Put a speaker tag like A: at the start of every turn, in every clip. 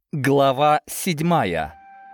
A: Глава 7.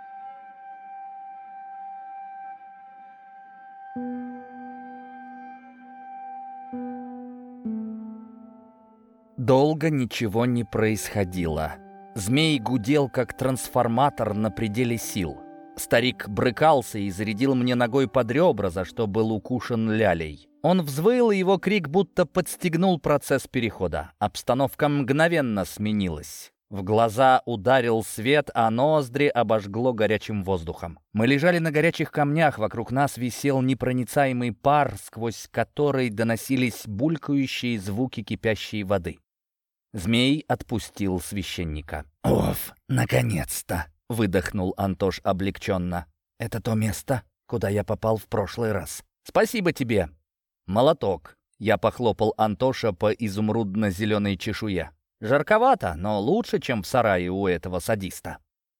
A: Долго ничего не происходило. Змей гудел, как трансформатор на пределе сил. Старик брыкался и зарядил мне ногой под ребра, за что был укушен лялей. Он взвыл, и его крик будто подстегнул процесс перехода. Обстановка мгновенно сменилась. В глаза ударил свет, а ноздри обожгло горячим воздухом. Мы лежали на горячих камнях, вокруг нас висел непроницаемый пар, сквозь который доносились булькающие звуки кипящей воды. Змей отпустил священника. «Оф, наконец-то!» — выдохнул Антош облегченно. «Это то место, куда я попал в прошлый раз. Спасибо тебе!» «Молоток!» — я похлопал Антоша по изумрудно-зеленой чешуе. «Жарковато, но лучше, чем в сарае у этого садиста».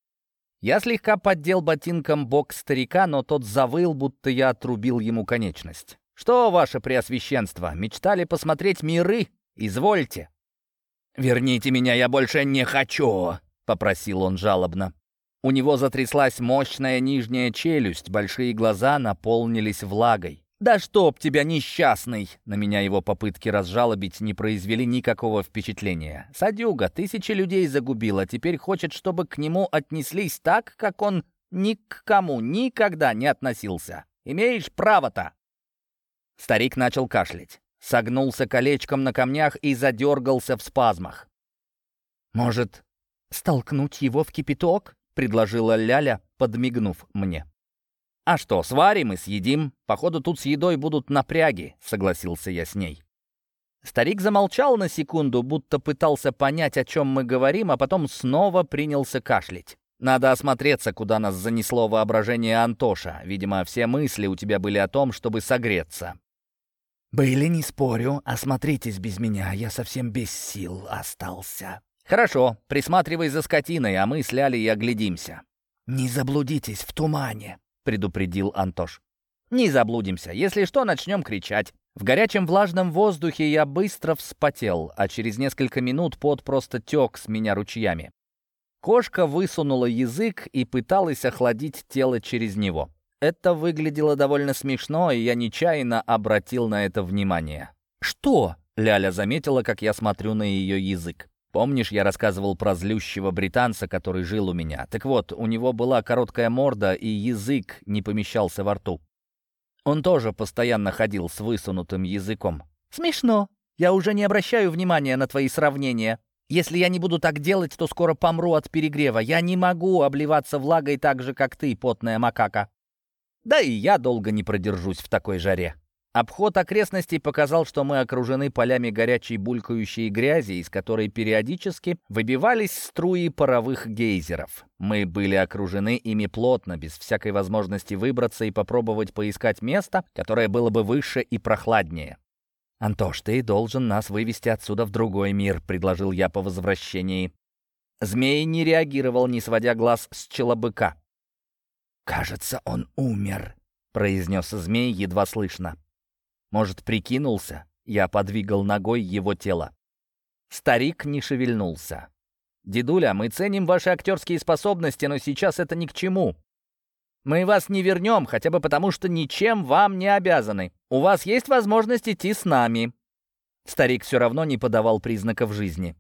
A: Я слегка поддел ботинком бок старика, но тот завыл, будто я отрубил ему конечность. «Что, ваше преосвященство, мечтали посмотреть миры? Извольте!» «Верните меня, я больше не хочу!» — попросил он жалобно. У него затряслась мощная нижняя челюсть, большие глаза наполнились влагой. «Да чтоб тебя, несчастный!» На меня его попытки разжалобить не произвели никакого впечатления. Садюга 1000 людей загубил, а теперь хочет, чтобы к нему отнеслись так, как он ни к кому никогда не относился. Имеешь право-то!» Старик начал кашлять, согнулся колечком на камнях и задергался в спазмах. «Может, столкнуть его в кипяток?» — предложила Ляля, подмигнув мне. «А что, сварим и съедим? Походу, тут с едой будут напряги», — согласился я с ней. Старик замолчал на секунду, будто пытался понять, о чем мы говорим, а потом снова принялся кашлять. «Надо осмотреться, куда нас занесло воображение Антоша. Видимо, все мысли у тебя были о том, чтобы согреться». «Были, не спорю. Осмотритесь без меня, я совсем без сил остался». «Хорошо, присматривай за скотиной, а мы с Лялей оглядимся». «Не заблудитесь в тумане», — предупредил Антош. «Не заблудимся. Если что, начнем кричать». В горячем влажном воздухе я быстро вспотел, а через несколько минут пот просто тек с меня ручьями. Кошка высунула язык и пыталась охладить тело через него. Это выглядело довольно смешно, и я нечаянно обратил на это внимание. «Что?» — Ляля заметила, как я смотрю на ее язык. «Помнишь, я рассказывал про злющего британца, который жил у меня? Так вот, у него была короткая морда, и язык не помещался во рту. Он тоже постоянно ходил с высунутым языком». «Смешно. Я уже не обращаю внимания на твои сравнения. Если я не буду так делать, то скоро помру от перегрева. Я не могу обливаться влагой так же, как ты, потная макака». «Да и я долго не продержусь в такой жаре». Обход окрестностей показал, что мы окружены полями горячей булькающей грязи, из которой периодически выбивались струи паровых гейзеров. Мы были окружены ими плотно, без всякой возможности выбраться и попробовать поискать место, которое было бы выше и прохладнее. «Антош, ты должен нас вывести отсюда в другой мир», — предложил я по возвращении. Змей не реагировал, не сводя глаз с челобыка. «Кажется, он умер», — произнес змей едва слышно. «Может, прикинулся?» Я подвигал ногой его тело. Старик не шевельнулся. «Дедуля, мы ценим ваши актерские способности, но сейчас это ни к чему. Мы вас не вернем, хотя бы потому, что ничем вам не обязаны. У вас есть возможность идти с нами». Старик все равно не подавал признаков жизни.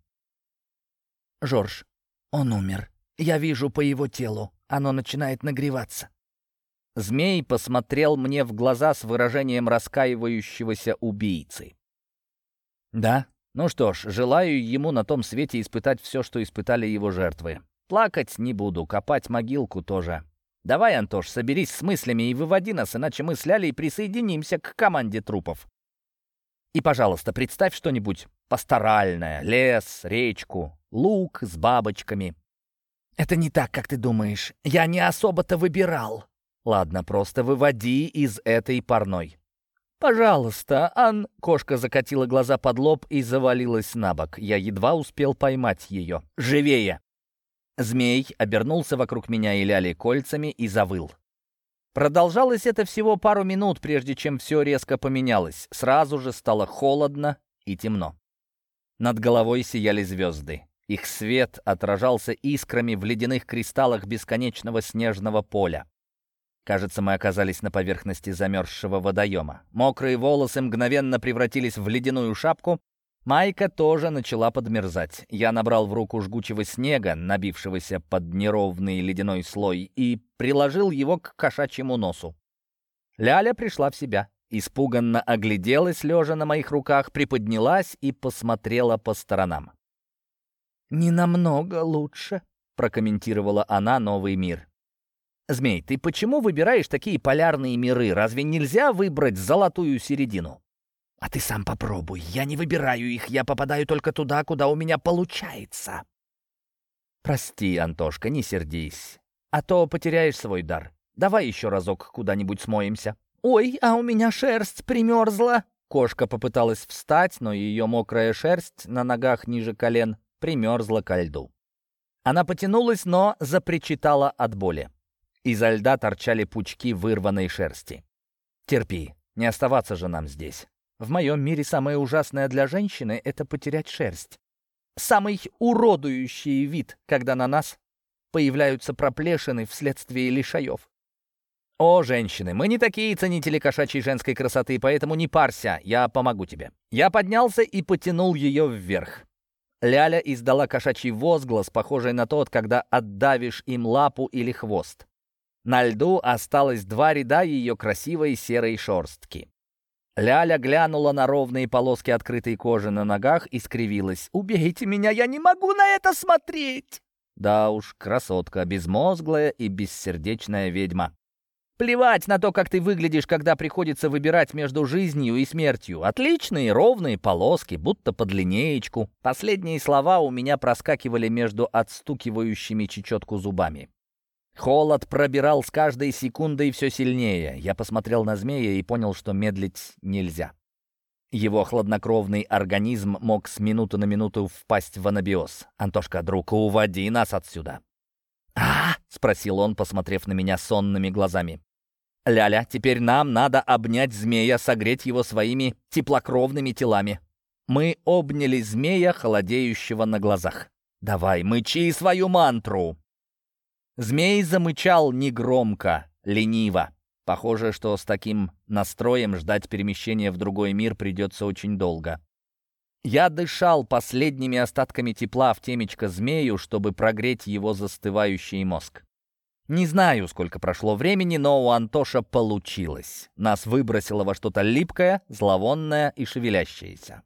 A: «Жорж, он умер. Я вижу по его телу. Оно начинает нагреваться». Змей посмотрел мне в глаза с выражением раскаивающегося убийцы. «Да? Ну что ж, желаю ему на том свете испытать все, что испытали его жертвы. Плакать не буду, копать могилку тоже. Давай, Антош, соберись с мыслями и выводи нас, иначе мы с Лялей присоединимся к команде трупов. И, пожалуйста, представь что-нибудь пасторальное: лес, речку, луг с бабочками». «Это не так, как ты думаешь. Я не особо-то выбирал». «Ладно, просто выводи из этой парной». «Пожалуйста, Ан...» Кошка закатила глаза под лоб и завалилась на бок. Я едва успел поймать ее. «Живее!» Змей обернулся вокруг меня и Ляли кольцами и завыл. Продолжалось это всего пару минут, прежде чем все резко поменялось. Сразу же стало холодно и темно. Над головой сияли звезды. Их свет отражался искрами в ледяных кристаллах бесконечного снежного поля. Кажется, мы оказались на поверхности замерзшего водоема. Мокрые волосы мгновенно превратились в ледяную шапку. Майка тоже начала подмерзать. Я набрал в руку жгучего снега, набившегося под неровный ледяной слой, и приложил его к кошачьему носу. Ляля пришла в себя. Испуганно огляделась, лежа на моих руках, приподнялась и посмотрела по сторонам. «Не намного лучше», — прокомментировала она новый мир. «Змей, ты почему выбираешь такие полярные миры? Разве нельзя выбрать золотую середину?» «А ты сам попробуй. Я не выбираю их, я попадаю только туда, куда у меня получается». «Прости, Антошка, не сердись. А то потеряешь свой дар. Давай еще разок куда-нибудь смоемся». «Ой, а у меня шерсть примерзла». Кошка попыталась встать, но ее мокрая шерсть на ногах ниже колен примерзла ко льду. Она потянулась, но запричитала от боли. Изо льда торчали пучки вырванной шерсти. «Терпи, не оставаться же нам здесь. В моем мире самое ужасное для женщины — это потерять шерсть. Самый уродующий вид, когда на нас появляются проплешины вследствие лишаев. О, женщины, мы не такие ценители кошачьей женской красоты, поэтому не парься, я помогу тебе». Я поднялся и потянул ее вверх. Ляля издала кошачий возглас, похожий на тот, когда отдавишь им лапу или хвост. На льду осталось 2 ряда ее красивой серой шерстки. Ляля глянула на ровные полоски открытой кожи на ногах и скривилась. «Убейте меня, я не могу на это смотреть!» Да уж, красотка, безмозглая и бессердечная ведьма. Плевать на то, как ты выглядишь, когда приходится выбирать между жизнью и смертью. Отличные ровные полоски, будто под линеечку. Последние слова у меня проскакивали между отстукивающими чечетку зубами. Холод пробирал с каждой секундой все сильнее. Я посмотрел на змея и понял, что медлить нельзя. Его хладнокровный организм мог с минуты на минуту впасть в анабиоз. «Антошка, друг, уводи нас отсюда!» спросил он, посмотрев на меня сонными глазами. «Ляля, теперь нам надо обнять змея, согреть его своими теплокровными телами». Мы обняли змея, холодеющего на глазах. «Давай, мычи свою мантру!» Змей замычал негромко, лениво. Похоже, что с таким настроем ждать перемещения в другой мир придется очень долго. Я дышал последними остатками тепла в темечко змею, чтобы прогреть его застывающий мозг. Не знаю, сколько прошло времени, но у Антоша получилось. Нас выбросило во что-то липкое, зловонное и шевелящееся.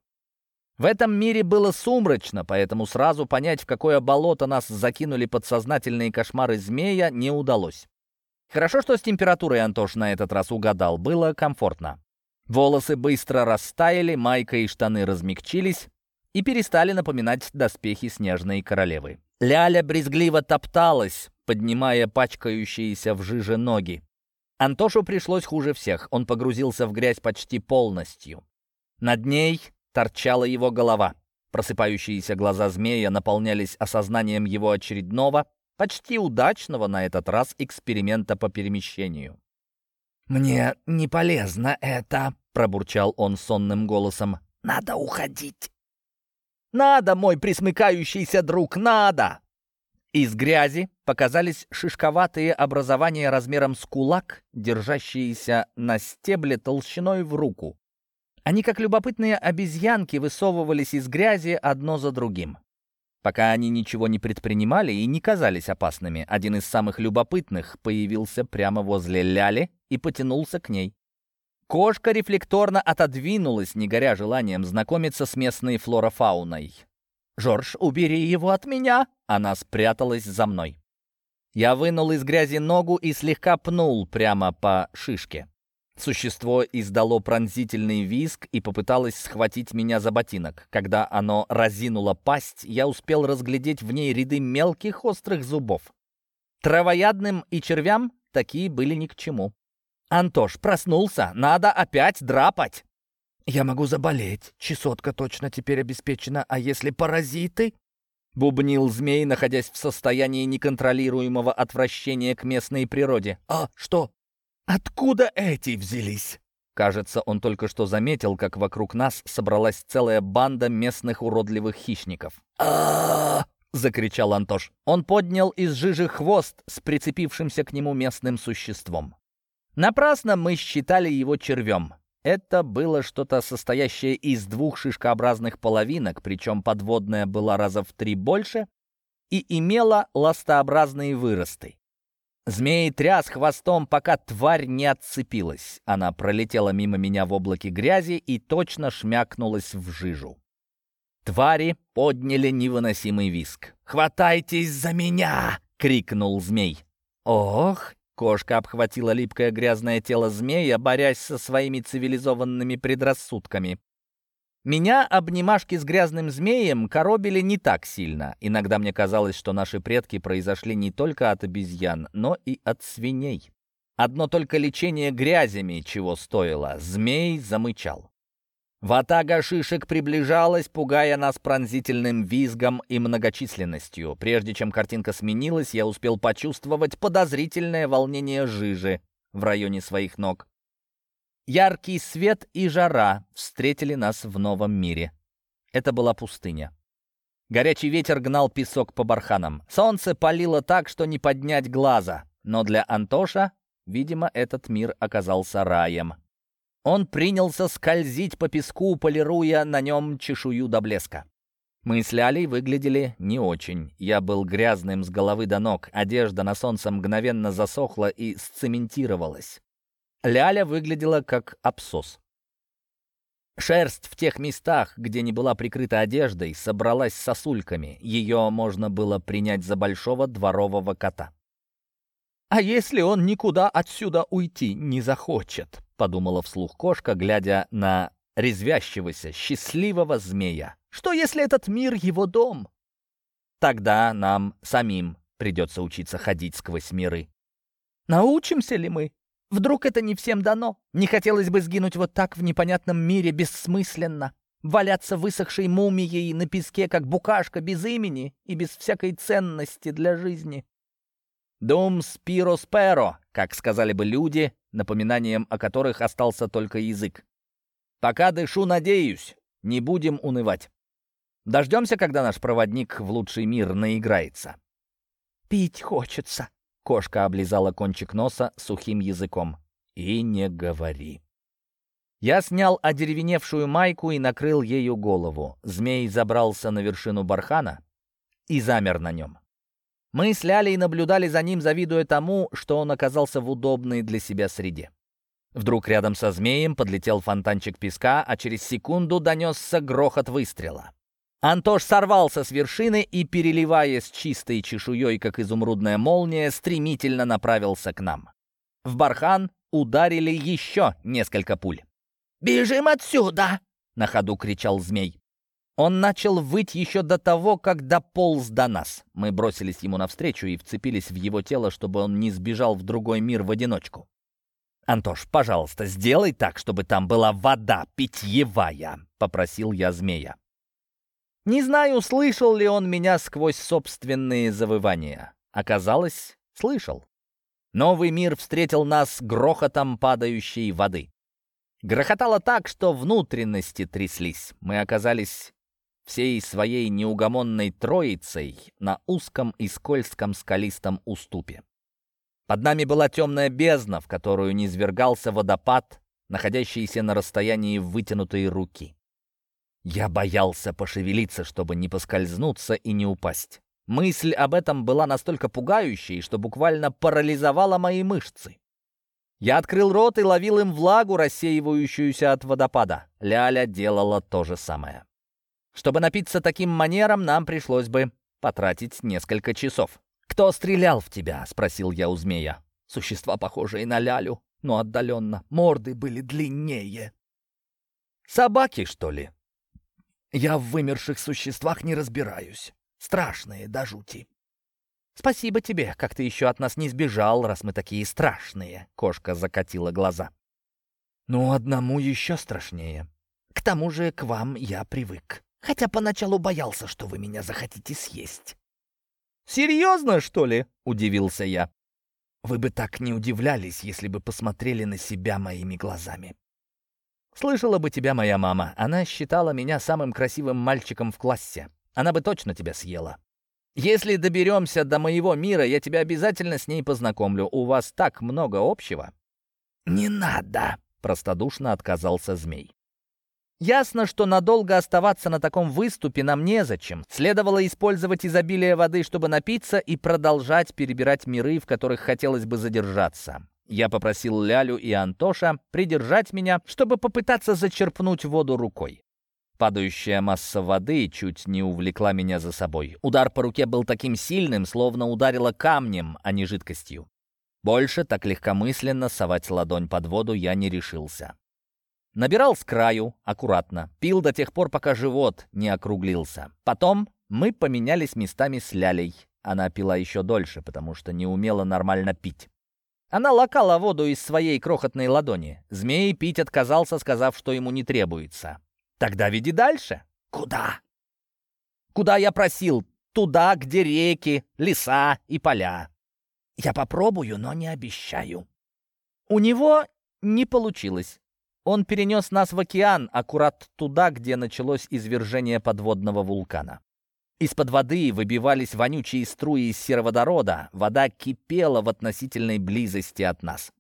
A: В этом мире было сумрачно, поэтому сразу понять, в какое болото нас закинули подсознательные кошмары змея, не удалось. Хорошо, что с температурой Антош на этот раз угадал, было комфортно. Волосы быстро растаяли, майка и штаны размягчились и перестали напоминать доспехи снежной королевы. Ляля брезгливо топталась, поднимая пачкающиеся в жиже ноги. Антошу пришлось хуже всех, он погрузился в грязь почти полностью. Над ней торчала его голова. Просыпающиеся глаза змея наполнялись осознанием его очередного, почти удачного на этот раз эксперимента по перемещению. «Мне не полезно это», — пробурчал он сонным голосом. «Надо уходить». «Надо, мой присмыкающийся друг, надо!» Из грязи показались шишковатые образования размером с кулак, держащиеся на стебле толщиной в руку. Они, как любопытные обезьянки, высовывались из грязи одно за другим. Пока они ничего не предпринимали и не казались опасными, один из самых любопытных появился прямо возле Ляли и потянулся к ней. Кошка рефлекторно отодвинулась, не горя желанием знакомиться с местной флорофауной. «Жорж, убери его от меня!» Она спряталась за мной. Я вынул из грязи ногу и слегка пнул прямо по шишке. Существо издало пронзительный визг и попыталось схватить меня за ботинок. Когда оно разинуло пасть, я успел разглядеть в ней ряды мелких острых зубов. Травоядным и червям такие были ни к чему. «Антош, проснулся! Надо опять драпать!» «Я могу заболеть. Чесотка точно теперь обеспечена. А если паразиты?» Бубнил змей, находясь в состоянии неконтролируемого отвращения к местной природе. «А что? Откуда эти взялись?» Кажется, он только что заметил, как вокруг нас собралась целая банда местных уродливых хищников. а закричал Антош. Он поднял из жижи хвост с прицепившимся к нему местным существом. Напрасно мы считали его червем. Это было что-то состоящее из двух шишкообразных половинок, причем подводная была раза в 3 больше и имела ластообразные выросты. Змей тряс хвостом, пока тварь не отцепилась. Она пролетела мимо меня в облаке грязи и точно шмякнулась в жижу. Твари подняли невыносимый визг. «Хватайтесь за меня!» — крикнул змей. «Ох!» — кошка обхватила липкое грязное тело змея, борясь со своими цивилизованными предрассудками. Меня обнимашки с грязным змеем коробили не так сильно. Иногда мне казалось, что наши предки произошли не только от обезьян, но и от свиней. Одно только лечение грязями чего стоило. Змей замычал. Ватага шишек приближалась, пугая нас пронзительным визгом и многочисленностью. Прежде чем картинка сменилась, я успел почувствовать подозрительное волнение жижи в районе своих ног. Яркий свет и жара встретили нас в новом мире. Это была пустыня. Горячий ветер гнал песок по барханам. Солнце палило так, что не поднять глаза. Но для Антоша, видимо, этот мир оказался раем. Он принялся скользить по песку, полируя на нем чешую до блеска. Мы с Лялей выглядели не очень. Я был грязным с головы до ног. Одежда на солнце мгновенно засохла и сцементировалась. Ляля выглядела как абсос. Шерсть в тех местах, где не была прикрыта одеждой, собралась сосульками. Ее можно было принять за большого дворового кота. «А если он никуда отсюда уйти не захочет?» — подумала вслух кошка, глядя на резвящегося, счастливого змея. «Что, если этот мир его дом?» «Тогда нам самим придется учиться ходить сквозь миры». «Научимся ли мы? Вдруг это не всем дано? Не хотелось бы сгинуть вот так в непонятном мире бессмысленно, валяться высохшей мумией на песке, как букашка, без имени и без всякой ценности для жизни. «Дум спиро сперо», как сказали бы люди, напоминанием о которых остался только язык. «Пока дышу, надеюсь, не будем унывать. Дождемся, когда наш проводник в лучший мир наиграется». «Пить хочется», — кошка облизала кончик носа сухим языком. «И не говори». Я снял одеревеневшую майку и накрыл ею голову. Змей забрался на вершину бархана и замер на нем. Мы с Лялей наблюдали за ним, завидуя тому, что он оказался в удобной для себя среде. Вдруг рядом со змеем подлетел фонтанчик песка, а через секунду донесся грохот выстрела. Антош сорвался с вершины и, переливаясь чистой чешуей, как изумрудная молния, стремительно направился к нам. В бархан ударили еще несколько пуль. «Бежим отсюда!» — на ходу кричал змей. Он начал выть еще до того, как дополз до нас. Мы бросились ему навстречу и вцепились в его тело, чтобы он не сбежал в другой мир в одиночку. «Антош, пожалуйста, сделай так, чтобы там была вода питьевая», — попросил я змея. Не знаю, слышал ли он меня сквозь собственные завывания. Оказалось, слышал. Новый мир встретил нас грохотом падающей воды. Грохотало так, что внутренности тряслись. Мы оказались всей своей неугомонной троицей на узком и скользком скалистом уступе. Под нами была темная бездна, в которую низвергался водопад, находящийся на расстоянии вытянутой руки. Я боялся пошевелиться, чтобы не поскользнуться и не упасть. Мысль об этом была настолько пугающей, что буквально парализовала мои мышцы. Я открыл рот и ловил им влагу, рассеивающуюся от водопада. Ляля делала то же самое. Чтобы напиться таким манером, нам пришлось бы потратить несколько часов. «Кто стрелял в тебя?» — спросил я у змея. Существа, похожие на Лялю, но отдаленно. Морды были длиннее. «Собаки, что ли?» «Я в вымерших существах не разбираюсь. Страшные до жути». «Спасибо тебе, как ты еще от нас не сбежал, раз мы такие страшные», — кошка закатила глаза. «Ну, одному еще страшнее. К тому же к вам я привык. Хотя поначалу боялся, что вы меня захотите съесть». «Серьезно, что ли?» — удивился я. «Вы бы так не удивлялись, если бы посмотрели на себя моими глазами. Слышала бы тебя моя мама. Она считала меня самым красивым мальчиком в классе. Она бы точно тебя съела. Если доберемся до моего мира, я тебя обязательно с ней познакомлю. У вас так много общего». «Не надо», — простодушно отказался змей. Ясно, что надолго оставаться на таком выступе нам незачем. Следовало использовать изобилие воды, чтобы напиться, и продолжать перебирать миры, в которых хотелось бы задержаться. Я попросил Лялю и Антоша придержать меня, чтобы попытаться зачерпнуть воду рукой. Падающая масса воды чуть не увлекла меня за собой. Удар по руке был таким сильным, словно ударило камнем, а не жидкостью. Больше так легкомысленно совать ладонь под воду я не решился. Набирал с краю, аккуратно. Пил до тех пор, пока живот не округлился. Потом мы поменялись местами с Лялей. Она пила еще дольше, потому что не умела нормально пить. Она лакала воду из своей крохотной ладони. Змей пить отказался, сказав, что ему не требуется. «Тогда веди дальше». «Куда?» «Куда я просил? Туда, где реки, леса и поля». «Я попробую, но не обещаю». У него не получилось. Он перенес нас в океан, аккурат туда, где началось извержение подводного вулкана. Из-под воды выбивались вонючие струи сероводорода, вода кипела в относительной близости от нас.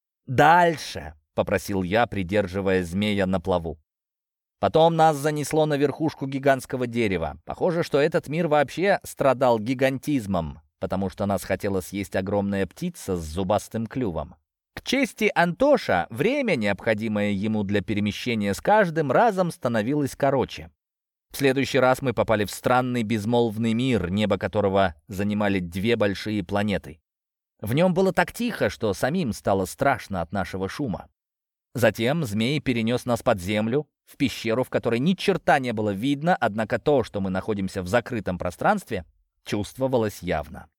A: «Дальше!» — попросил я, придерживая змея на плаву. Потом нас занесло на верхушку гигантского дерева. Похоже, что этот мир вообще страдал гигантизмом, потому что нас хотела съесть огромная птица с зубастым клювом. К чести Антоша, время, необходимое ему для перемещения, с каждым разом становилось короче. В следующий раз мы попали в странный безмолвный мир, небо которого занимали две большие планеты. В нем было так тихо, что самим стало страшно от нашего шума. Затем змей перенес нас под землю, в пещеру, в которой ни черта не было видно, однако то, что мы находимся в закрытом пространстве, чувствовалось явно.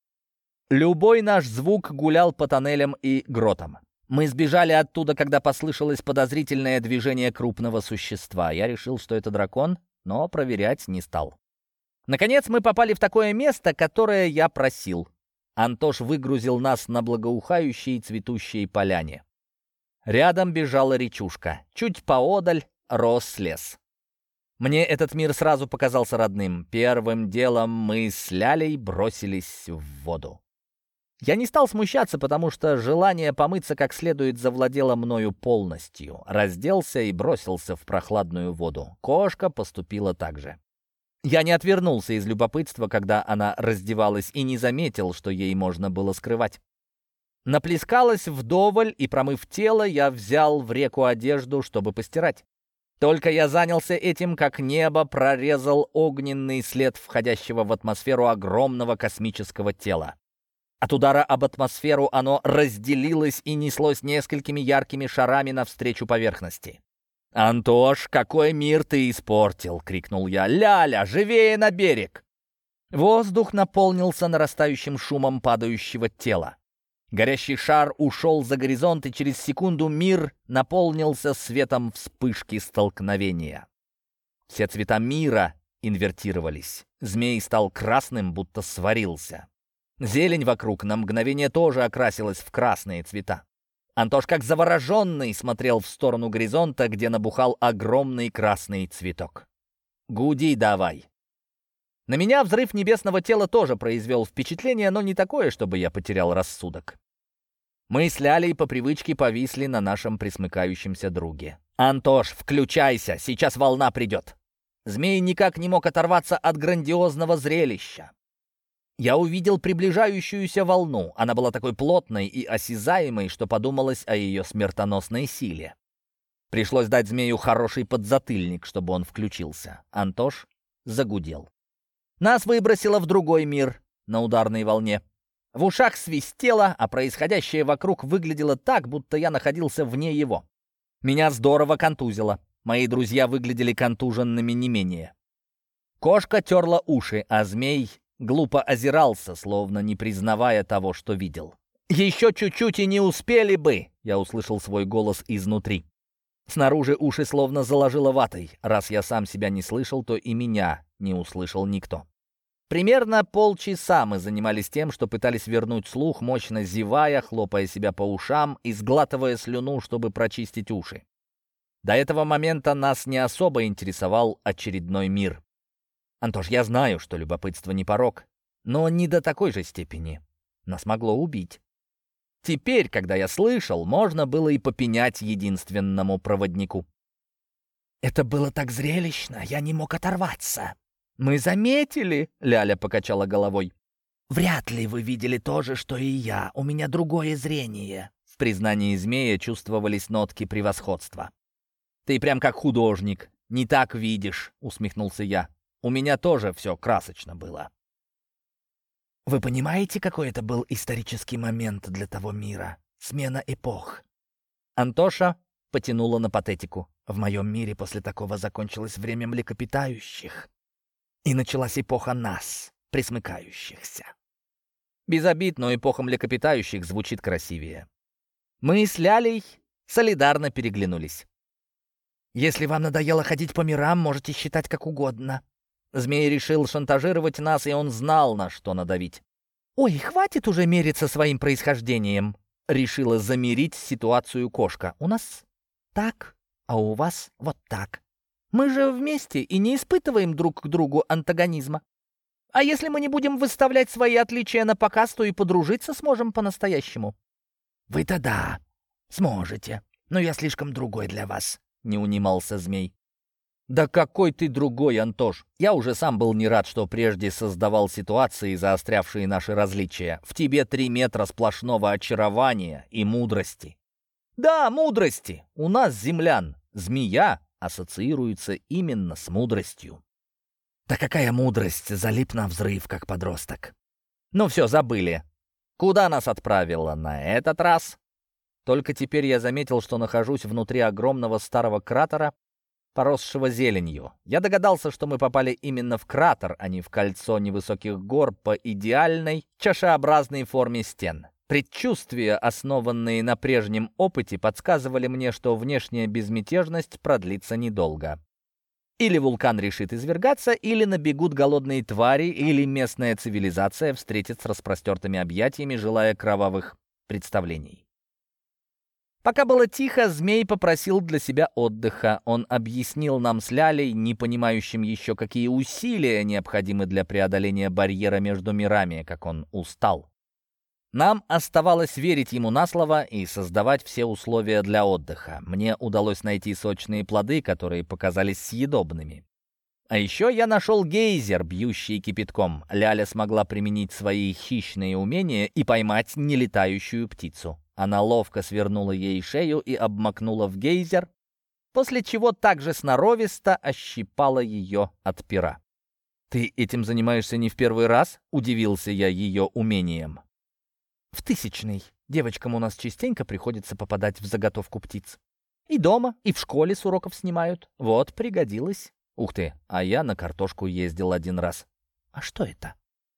A: Любой наш звук гулял по тоннелям и гротам. Мы сбежали оттуда, когда послышалось подозрительное движение крупного существа. Я решил, что это дракон, но проверять не стал. Наконец мы попали в такое место, которое я просил. Антош выгрузил нас на благоухающей цветущей поляне. Рядом бежала речушка. Чуть поодаль рос лес. Мне этот мир сразу показался родным. Первым делом мы с Лялей бросились в воду. Я не стал смущаться, потому что желание помыться как следует завладело мною полностью. Разделся и бросился в прохладную воду. Кошка поступила так же. Я не отвернулся из любопытства, когда она раздевалась, и не заметил, что ей можно было скрывать. Наплескалась вдоволь, и, промыв тело, я взял в реку одежду, чтобы постирать. Только я занялся этим, как небо прорезал огненный след входящего в атмосферу огромного космического тела. От удара об атмосферу оно разделилось и неслось несколькими яркими шарами навстречу поверхности. «Антош, какой мир ты испортил!» — крикнул я. «Ляля, живее на берег!» Воздух наполнился нарастающим шумом падающего тела. Горящий шар ушел за горизонт, и через секунду мир наполнился светом вспышки столкновения. Все цвета мира инвертировались. Змей стал красным, будто сварился. Зелень вокруг на мгновение тоже окрасилась в красные цвета. Антош, как завороженный, смотрел в сторону горизонта, где набухал огромный красный цветок. «Гуди давай!» На меня взрыв небесного тела тоже произвел впечатление, но не такое, чтобы я потерял рассудок. Мы с Лялей по привычке повисли на нашем присмыкающемся друге. «Антош, включайся, сейчас волна придет!» Змей никак не мог оторваться от грандиозного зрелища. Я увидел приближающуюся волну. Она была такой плотной и осязаемой, что подумалось о ее смертоносной силе. Пришлось дать змею хороший подзатыльник, чтобы он включился. Антош загудел. Нас выбросило в другой мир на ударной волне. В ушах свистело, а происходящее вокруг выглядело так, будто я находился вне его. Меня здорово контузило. Мои друзья выглядели контуженными не менее. Кошка терла уши, а змей глупо озирался, словно не признавая того, что видел. «Еще чуть-чуть и не успели бы!» — я услышал свой голос изнутри. Снаружи уши словно заложило ватой. Раз я сам себя не слышал, то и меня не услышал никто. Примерно полчаса мы занимались тем, что пытались вернуть слух, мощно зевая, хлопая себя по ушам и сглатывая слюну, чтобы прочистить уши. До этого момента нас не особо интересовал очередной мир. Антош, я знаю, что любопытство не порок, но не до такой же степени. Нас могло убить. Теперь, когда я слышал, можно было и попенять единственному проводнику. «Это было так зрелищно, я не мог оторваться». «Мы заметили», — Ляля покачала головой. «Вряд ли вы видели то же, что и я. У меня другое зрение». В признании змея чувствовались нотки превосходства. «Ты прям как художник. Не так видишь», — усмехнулся я. «У меня тоже все красочно было». «Вы понимаете, какой это был исторический момент для того мира? Смена эпох». Антоша потянула на патетику. «В моем мире после такого закончилось время млекопитающих, и началась эпоха нас, пресмыкающихся». Без обид, но эпоха млекопитающих звучит красивее. Мы с Лялей солидарно переглянулись. «Если вам надоело ходить по мирам, можете считать как угодно». Змей решил шантажировать нас, и он знал, на что надавить. «Ой, хватит уже мериться своим происхождением», — решила замирить ситуацию кошка. «У нас так, а у вас вот так. Мы же вместе и не испытываем друг к другу антагонизма. А если мы не будем выставлять свои отличия на показ, то и подружиться сможем по-настоящему». «Вы-то да, сможете, но я слишком другой для вас», — не унимался змей. «Да какой ты другой, Антош! Я уже сам был не рад, что прежде создавал ситуации, заострявшие наши различия. В тебе 3 метра сплошного очарования и мудрости». «Да, мудрости! У нас, землян, змея ассоциируется именно с мудростью». «Да какая мудрость! Залип на взрыв, как подросток». «Ну все, забыли. Куда нас отправило на этот раз?» Только теперь я заметил, что нахожусь внутри огромного старого кратера, поросшего зеленью. Я догадался, что мы попали именно в кратер, а не в кольцо невысоких гор по идеальной чашеобразной форме стен. Предчувствия, основанные на прежнем опыте, подсказывали мне, что внешняя безмятежность продлится недолго. Или вулкан решит извергаться, или набегут голодные твари, или местная цивилизация встретит с распростертыми объятиями, желая кровавых представлений. Пока было тихо, змей попросил для себя отдыха. Он объяснил нам с Лялей, не понимающим еще, какие усилия необходимы для преодоления барьера между мирами, как он устал. Нам оставалось верить ему на слово и создавать все условия для отдыха. Мне удалось найти сочные плоды, которые показались съедобными. А еще я нашел гейзер, бьющий кипятком. Ляля смогла применить свои хищные умения и поймать нелетающую птицу. Она ловко свернула ей шею и обмакнула в гейзер, после чего также сноровисто ощипала ее от пера. «Ты этим занимаешься не в первый раз?» — удивился я ее умением. «В 1000-й. Девочкам у нас частенько приходится попадать в заготовку птиц. И дома, и в школе с уроков снимают. Вот, пригодилось». «Ух ты, а я на картошку ездил 1 раз». «А что это?»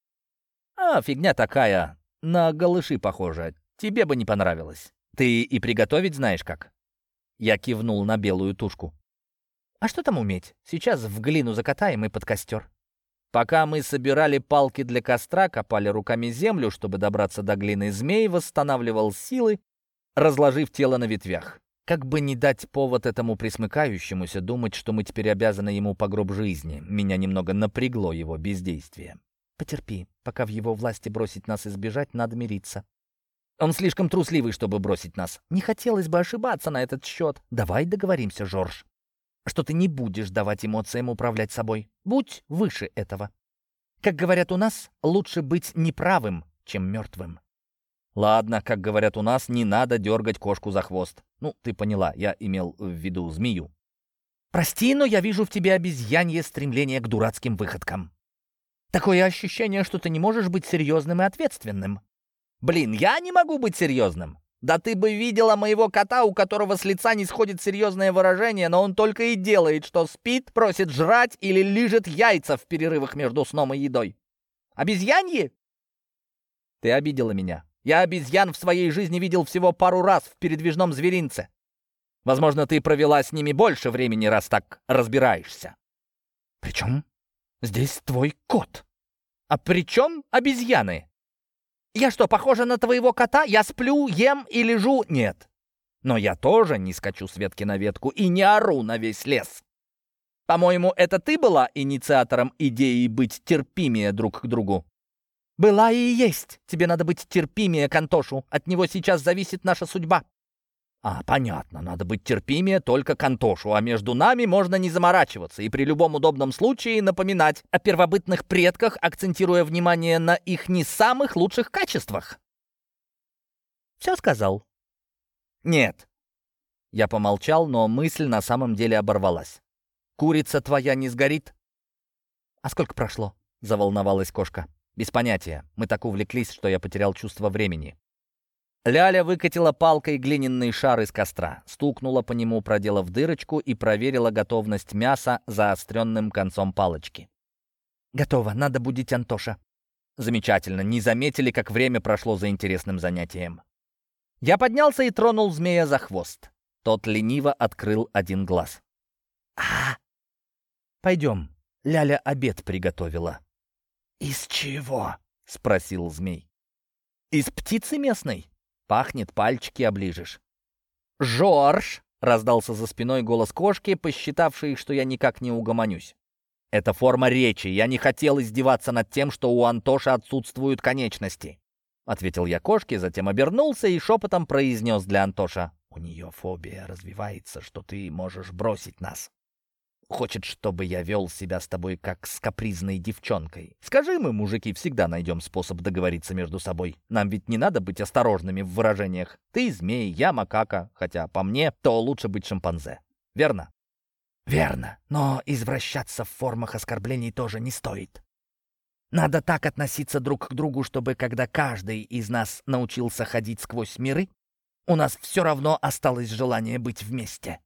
A: Фигня такая, на голыши похожа. Тебе бы не понравилось. Ты и приготовить знаешь как?» Я кивнул на белую тушку. «А что там уметь? Сейчас в глину закатаем и под костер». Пока мы собирали палки для костра, копали руками землю, чтобы добраться до глины, змей восстанавливал силы, разложив тело на ветвях. Как бы не дать повод этому пресмыкающемуся думать, что мы теперь обязаны ему по гроб жизни. Меня немного напрягло его бездействие. «Потерпи, пока в его власти бросить нас и сбежать, надо мириться. Он слишком трусливый, чтобы бросить нас. Не хотелось бы ошибаться на этот счет. Давай договоримся, Жорж, что ты не будешь давать эмоциям управлять собой. Будь выше этого. Как говорят у нас, лучше быть неправым, чем мертвым». «Ладно, как говорят у нас, не надо дергать кошку за хвост. Ну, ты поняла, я имел в виду змею». «Прости, но я вижу в тебе обезьянье стремление к дурацким выходкам. Такое ощущение, что ты не можешь быть серьезным и ответственным». «Блин, я не могу быть серьезным. Да ты бы видела моего кота, у которого с лица не сходит серьезное выражение, но он только и делает, что спит, просит жрать или лижет яйца в перерывах между сном и едой. Обезьяньи?» «Ты обидела меня. Я обезьян в своей жизни видел всего пару раз в передвижном зверинце. Возможно, ты провела с ними больше времени, раз так разбираешься». «Причем здесь твой кот?» «А при чем обезьяны? Я что, похожа на твоего кота? Я сплю, ем и лежу?» «Нет. Но я тоже не скачу с ветки на ветку и не ору на весь лес. По-моему, это ты была инициатором идеи быть терпимее друг к другу? Была и есть. Тебе надо быть терпимее к Антошу. От него сейчас зависит наша судьба. Понятно, надо быть терпимее только к Антошу, а между нами можно не заморачиваться и при любом удобном случае напоминать о первобытных предках, акцентируя внимание на их не самых лучших качествах. Все сказал? Нет. Я помолчал, но мысль на самом деле оборвалась. Курица твоя не сгорит? А сколько прошло? Заволновалась кошка. Без понятия. Мы так увлеклись, что я потерял чувство времени. Ляля выкатила палкой глиняный шар из костра, стукнула по нему, проделав дырочку, и проверила готовность мяса заостренным концом палочки. «Готово, надо будить Антоша». Замечательно, не заметили, как время прошло за интересным занятием. Я поднялся и тронул змея за хвост. Тот лениво открыл один глаз. «Пойдем, Ляля обед приготовила». «Из чего?» — спросил змей. «Из птицы местной. Пахнет, пальчики оближешь». «Жорж!» — раздался за спиной голос кошки, посчитавшей, что я никак не угомонюсь. «Это форма речи. Я не хотел издеваться над тем, что у Антоши отсутствуют конечности», — ответил я кошке, затем обернулся и шепотом произнес для Антоша. «У нее фобия развивается, что ты можешь бросить нас. Хочет, чтобы я вел себя с тобой, как с капризной девчонкой. Скажи, мы, мужики, всегда найдем способ договориться между собой. Нам ведь не надо быть осторожными в выражениях. Ты змей, я макака, хотя, по мне, то лучше быть шимпанзе. Верно?» «Верно, но извращаться в формах оскорблений тоже не стоит. Надо так относиться друг к другу, чтобы, когда каждый из нас научился ходить сквозь миры, у нас все равно осталось желание быть вместе».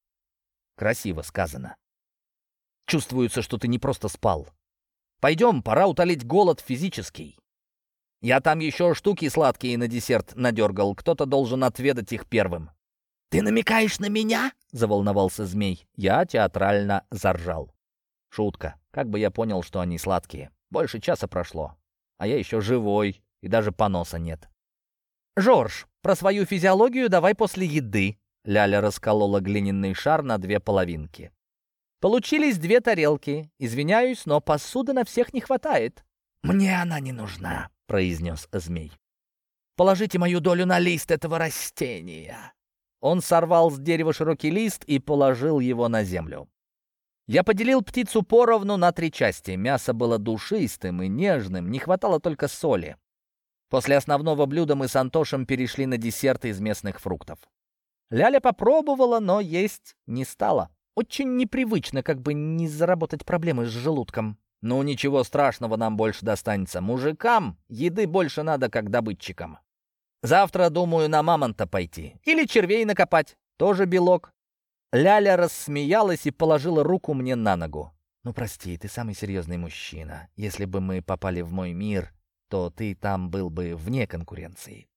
A: Красиво сказано. Чувствуется, что ты не просто спал. Пойдем, пора утолить голод физический. Я там еще штуки сладкие на десерт надергал. Кто-то должен отведать их первым. «Ты намекаешь на меня?» — заволновался змей. Я театрально заржал. Шутка. Как бы я понял, что они сладкие? Больше часа прошло. А я еще живой, и даже поноса нет. «Жорж, про свою физиологию давай после еды». Ляля расколола глиняный шар на 2 половинки. Получились 2 тарелки. Извиняюсь, но посуды на всех не хватает. «Мне она не нужна», — произнес змей. «Положите мою долю на лист этого растения». Он сорвал с дерева широкий лист и положил его на землю. Я поделил птицу поровну на 3 части. Мясо было душистым и нежным, не хватало только соли. После основного блюда мы с Антошем перешли на десерт из местных фруктов. Ляля попробовала, но есть не стала. Очень непривычно, как бы не заработать проблемы с желудком. Ну, ничего страшного, нам больше достанется. Мужикам еды больше надо, как добытчикам. Завтра, думаю, на мамонта пойти. Или червей накопать. Тоже белок. Ляля рассмеялась и положила руку мне на ногу. «Ну, прости, ты самый серьезный мужчина. Если бы мы попали в мой мир, то ты там был бы вне конкуренции».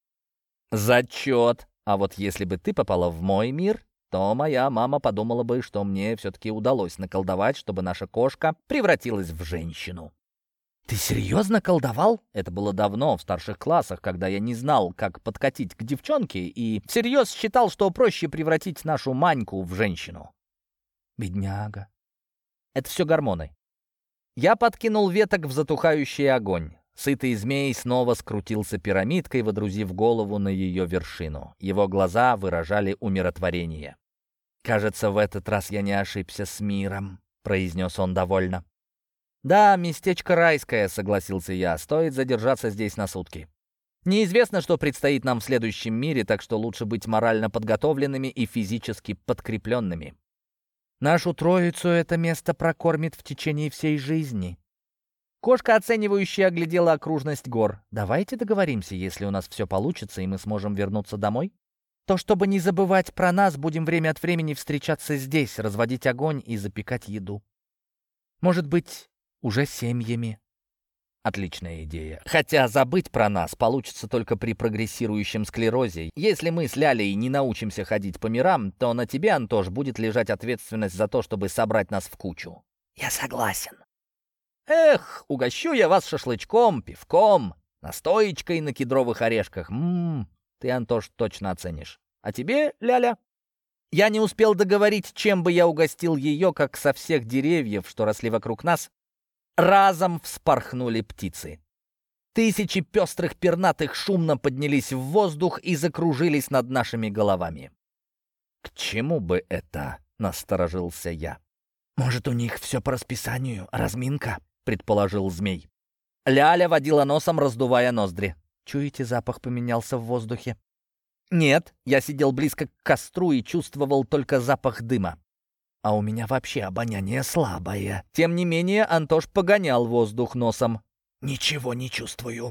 A: «Зачет! А вот если бы ты попала в мой мир, то моя мама подумала бы, что мне все-таки удалось наколдовать, чтобы наша кошка превратилась в женщину». «Ты серьезно колдовал?» Это было давно, в старших классах, когда я не знал, как подкатить к девчонке, и всерьез считал, что проще превратить нашу Маньку в женщину. Бедняга. Это все гормоны. Я подкинул веток в затухающий огонь. Сытый змей снова скрутился пирамидкой, водрузив голову на ее вершину. Его глаза выражали умиротворение. «Кажется, в этот раз я не ошибся с миром», — произнес он довольно. «Да, местечко райское», — согласился я. «Стоит задержаться здесь на сутки. Неизвестно, что предстоит нам в следующем мире, так что лучше быть морально подготовленными и физически подкрепленными. Нашу троицу это место прокормит в течение всей жизни». Кошка, оценивающе оглядела окружность гор. «Давайте договоримся, если у нас все получится, и мы сможем вернуться домой. То, чтобы не забывать про нас, будем время от времени встречаться здесь, разводить огонь и запекать еду. Может быть, уже семьями». Отличная идея. Хотя забыть про нас получится только при прогрессирующем склерозе. Если мы с Лялей не научимся ходить по мирам, то на тебе, Антош, будет лежать ответственность за то, чтобы собрать нас в кучу. «Я согласен». «Эх, угощу я вас шашлычком, пивком, настоечкой на кедровых орешках. Ты, Антош, точно оценишь». А тебе, Ляля?» Я не успел договорить, чем бы я угостил ее, как со всех деревьев, что росли вокруг нас, разом вспорхнули птицы. Тысячи пестрых пернатых шумно поднялись в воздух и закружились над нашими головами. «К чему бы это?» — насторожился я. «Может, у них все по расписанию, разминка?» — предположил змей. Ляля водила носом, раздувая ноздри. «Чуете, запах поменялся в воздухе?» «Нет, я сидел близко к костру и чувствовал только запах дыма. А у меня вообще обоняние слабое». Тем не менее, Антош погонял воздух носом. «Ничего не чувствую».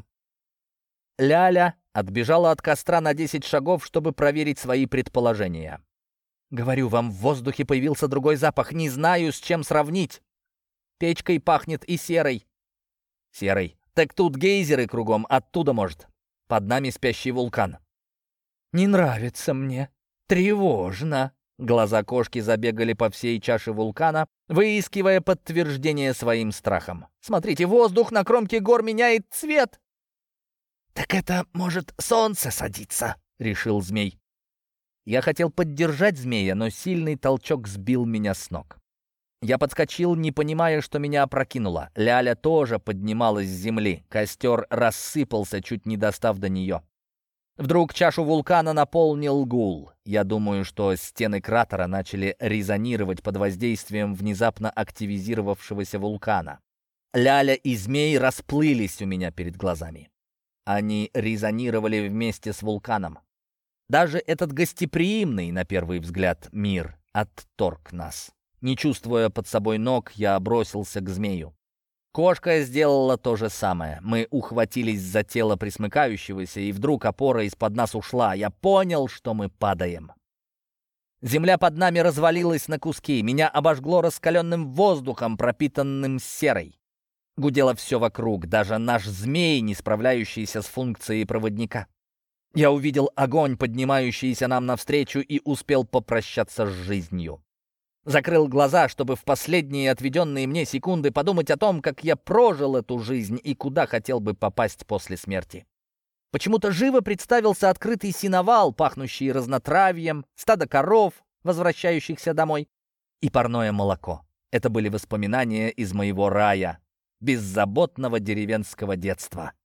A: Ляля отбежала от костра на 10 шагов, чтобы проверить свои предположения. «Говорю вам, в воздухе появился другой запах. Не знаю, с чем сравнить. Печкой пахнет и серой». «Серой? Так тут гейзеры кругом, оттуда, может. Под нами спящий вулкан». «Не нравится мне. Тревожно». Глаза кошки забегали по всей чаше вулкана, выискивая подтверждение своим страхам. «Смотрите, воздух на кромке гор меняет цвет!» «Так это, может, солнце садится?» — решил змей. Я хотел поддержать змея, но сильный толчок сбил меня с ног. Я подскочил, не понимая, что меня опрокинуло. Ляля тоже поднималась с земли. Костер рассыпался, чуть не достав до нее. Вдруг чашу вулкана наполнил гул. Я думаю, что стены кратера начали резонировать под воздействием внезапно активизировавшегося вулкана. Ляля и змей расплылись у меня перед глазами. Они резонировали вместе с вулканом. Даже этот гостеприимный, на первый взгляд, мир отторг нас. Не чувствуя под собой ног, я бросился к змею. Кошка сделала то же самое. Мы ухватились за тело пресмыкающегося, и вдруг опора из-под нас ушла. Я понял, что мы падаем. Земля под нами развалилась на куски. Меня обожгло раскаленным воздухом, пропитанным серой. Гудело все вокруг, даже наш змей, не справляющийся с функцией проводника. Я увидел огонь, поднимающийся нам навстречу, и успел попрощаться с жизнью. Закрыл глаза, чтобы в последние отведенные мне секунды подумать о том, как я прожил эту жизнь и куда хотел бы попасть после смерти. Почему-то живо представился открытый сеновал, пахнущий разнотравьем, стадо коров, возвращающихся домой, и парное молоко. Это были воспоминания из моего рая, беззаботного деревенского детства.